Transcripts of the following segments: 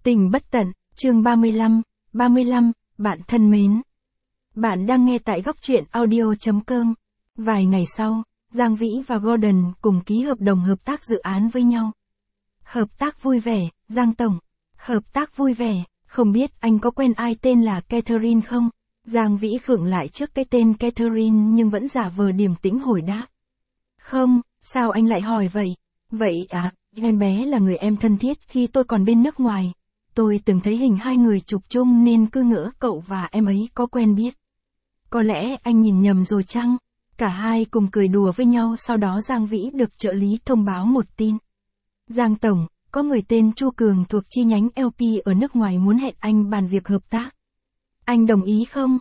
Tình bất tận, chương 35, bạn thân mến. Bạn đang nghe tại góc truyện audio.com. Vài ngày sau, Giang Vĩ và Gordon cùng ký hợp đồng hợp tác dự án với nhau. Hợp tác vui vẻ, Giang Tổng. Hợp tác vui vẻ, không biết anh có quen ai tên là Catherine không? Giang Vĩ khựng lại trước cái tên Catherine nhưng vẫn giả vờ điềm tĩnh hồi đáp. Không, sao anh lại hỏi vậy? Vậy à, em bé là người em thân thiết khi tôi còn bên nước ngoài. Tôi từng thấy hình hai người chụp chung nên cứ ngỡ cậu và em ấy có quen biết. Có lẽ anh nhìn nhầm rồi chăng? Cả hai cùng cười đùa với nhau, sau đó Giang Vĩ được trợ lý thông báo một tin. Giang Tổng, có người tên Chu Cường thuộc chi nhánh LP ở nước ngoài muốn hẹn anh bàn việc hợp tác. Anh đồng ý không?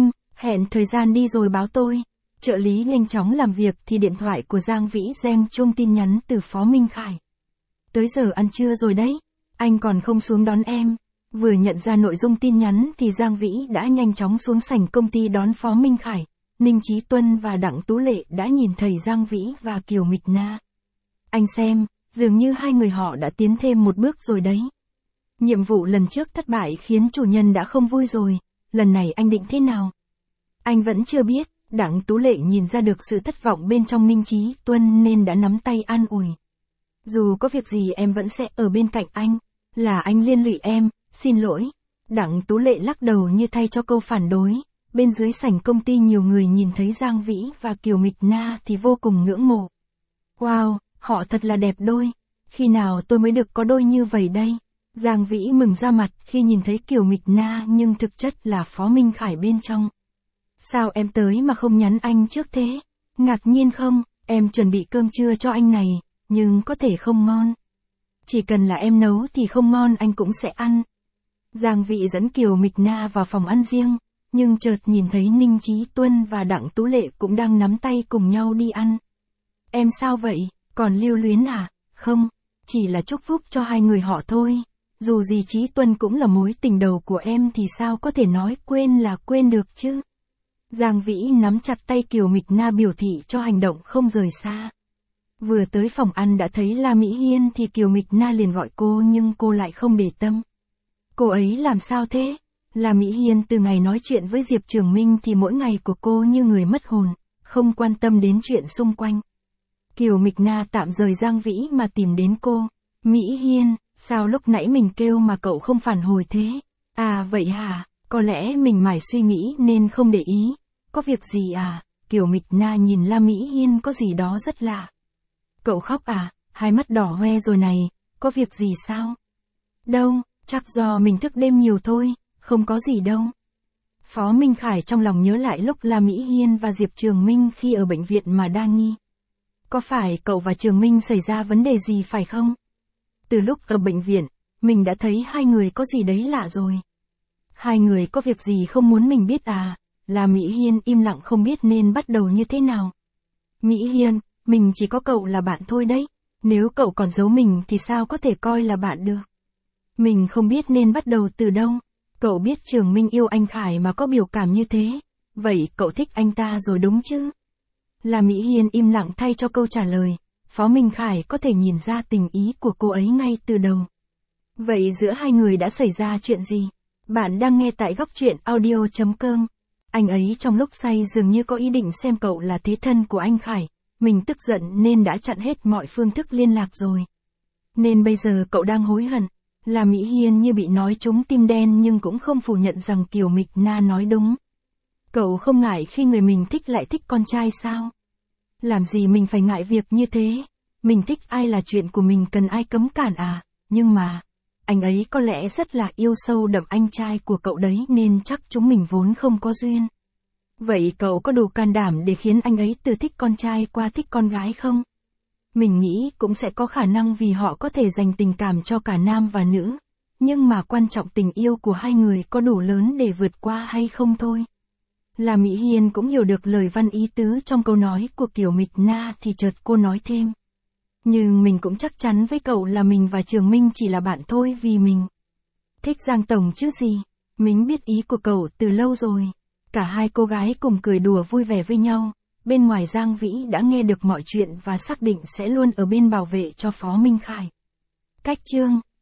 Hẹn thời gian đi rồi báo tôi. Trợ lý nhanh chóng làm việc thì điện thoại của Giang Vĩ reng chuông tin nhắn từ Phó Minh Khải. Tới giờ ăn trưa rồi đấy, anh còn không xuống đón em. Vừa nhận ra nội dung tin nhắn thì Giang Vĩ đã nhanh chóng xuống sảnh công ty đón Phó Minh Khải. Ninh Chí Tuân và Đặng Tú Lệ đã nhìn thấy Giang Vĩ và Kiều Mịch Na. Anh xem, dường như hai người họ đã tiến thêm một bước rồi đấy. Nhiệm vụ lần trước thất bại khiến chủ nhân đã không vui rồi, lần này anh định thế nào? Anh vẫn chưa biết. Đặng Tú Lệ nhìn ra được sự thất vọng bên trong Ninh Chí Tuân nên đã nắm tay an ủi. Dù có việc gì em vẫn sẽ ở bên cạnh anh, là anh liên lụy em, xin lỗi. Đặng Tú Lệ lắc đầu như thay cho câu phản đối. Bên dưới sảnh công ty nhiều người nhìn thấy Giang Vĩ và Kiều Mịch Na thì vô cùng ngưỡng mộ. Wow, họ thật là đẹp đôi. Khi nào tôi mới được có đôi như vậy đây? Giang Vĩ mừng ra mặt khi nhìn thấy Kiều Mịch Na nhưng thực chất là Phó Minh Khải bên trong. Sao em tới mà không nhắn anh trước thế? Ngạc nhiên không, em chuẩn bị cơm trưa cho anh này, nhưng có thể không ngon. Chỉ cần là em nấu thì không ngon anh cũng sẽ ăn. Giang Vĩ dẫn Kiều Mịch Na vào phòng ăn riêng, nhưng chợt nhìn thấy Ninh Chí Tuân và Đặng Tú Lệ cũng đang nắm tay cùng nhau đi ăn. Em sao vậy, còn lưu luyến à? Không, chỉ là chúc phúc cho hai người họ thôi. Dù gì Chí Tuân cũng là mối tình đầu của em thì sao có thể nói quên là quên được chứ? Giang Vĩ nắm chặt tay Kiều Mịch Na biểu thị cho hành động không rời xa. Vừa tới phòng ăn đã thấy La Mỹ Hiên thì Kiều Mịch Na liền gọi cô nhưng cô lại không để tâm. Cô ấy làm sao thế? La Mỹ Hiên từ ngày nói chuyện với Diệp Trường Minh thì mỗi ngày của cô như người mất hồn, không quan tâm đến chuyện xung quanh. Kiều Mịch Na tạm rời Giang Vĩ mà tìm đến cô. Mỹ Hiên, sao lúc nãy mình kêu mà cậu không phản hồi thế? À vậy hả, có lẽ mình mải suy nghĩ nên không để ý. Có việc gì à? Kiều Mịch Na nhìn La Mỹ Hiên có gì đó rất lạ. Cậu khóc à? Hai mắt đỏ hoe rồi này, có việc gì sao? Đâu, chắc do mình thức đêm nhiều thôi, không có gì đâu. Phó Minh Khải trong lòng nhớ lại lúc La Mỹ Hiên và Diệp Trường Minh khi ở bệnh viện mà đa nghi. Có phải cậu và Trường Minh xảy ra vấn đề gì phải không? Từ lúc ở bệnh viện, mình đã thấy hai người có gì đấy lạ rồi. Hai người có việc gì không muốn mình biết à? La Mỹ Hiên im lặng không biết nên bắt đầu như thế nào. Mỹ Hiên, mình chỉ có cậu là bạn thôi đấy. Nếu cậu còn giấu mình thì sao có thể coi là bạn được? Mình không biết nên bắt đầu từ đâu. Cậu biết Trường Minh yêu anh Khải mà có biểu cảm như thế. Vậy cậu thích anh ta rồi đúng chứ? La Mỹ Hiên im lặng thay cho câu trả lời. Phó Minh Khải có thể nhìn ra tình ý của cô ấy ngay từ đầu. Vậy giữa hai người đã xảy ra chuyện gì? Bạn đang nghe tại góc truyện audio.com. Anh ấy trong lúc say dường như có ý định xem cậu là thế thân của anh Khải. Mình tức giận nên đã chặn hết mọi phương thức liên lạc rồi. Nên bây giờ cậu đang hối hận. La Mỹ Hiên như bị nói trúng tim đen nhưng cũng không phủ nhận rằng Kiều Mịch Na nói đúng. Cậu không ngại khi người mình thích lại thích con trai sao? Làm gì mình phải ngại việc như thế? Mình thích ai là chuyện của mình, cần ai cấm cản à? Nhưng mà, anh ấy có lẽ rất là yêu sâu đậm anh trai của cậu đấy nên chắc chúng mình vốn không có duyên. Vậy cậu có đủ can đảm để khiến anh ấy từ thích con trai qua thích con gái không? Mình nghĩ cũng sẽ có khả năng vì họ có thể dành tình cảm cho cả nam và nữ. Nhưng mà quan trọng tình yêu của hai người có đủ lớn để vượt qua hay không thôi. La Mỹ Hiên cũng hiểu được lời văn ý tứ trong câu nói của Kiều Mịch Na thì chợt cô nói thêm. Nhưng mình cũng chắc chắn với cậu là mình và Trường Minh chỉ là bạn thôi vì mình thích Giang Tổng chứ gì. Mình biết ý của cậu từ lâu rồi. Cả hai cô gái cùng cười đùa vui vẻ với nhau. Bên ngoài Giang Vĩ đã nghe được mọi chuyện và xác định sẽ luôn ở bên bảo vệ cho Phó Minh Khải. Cách chương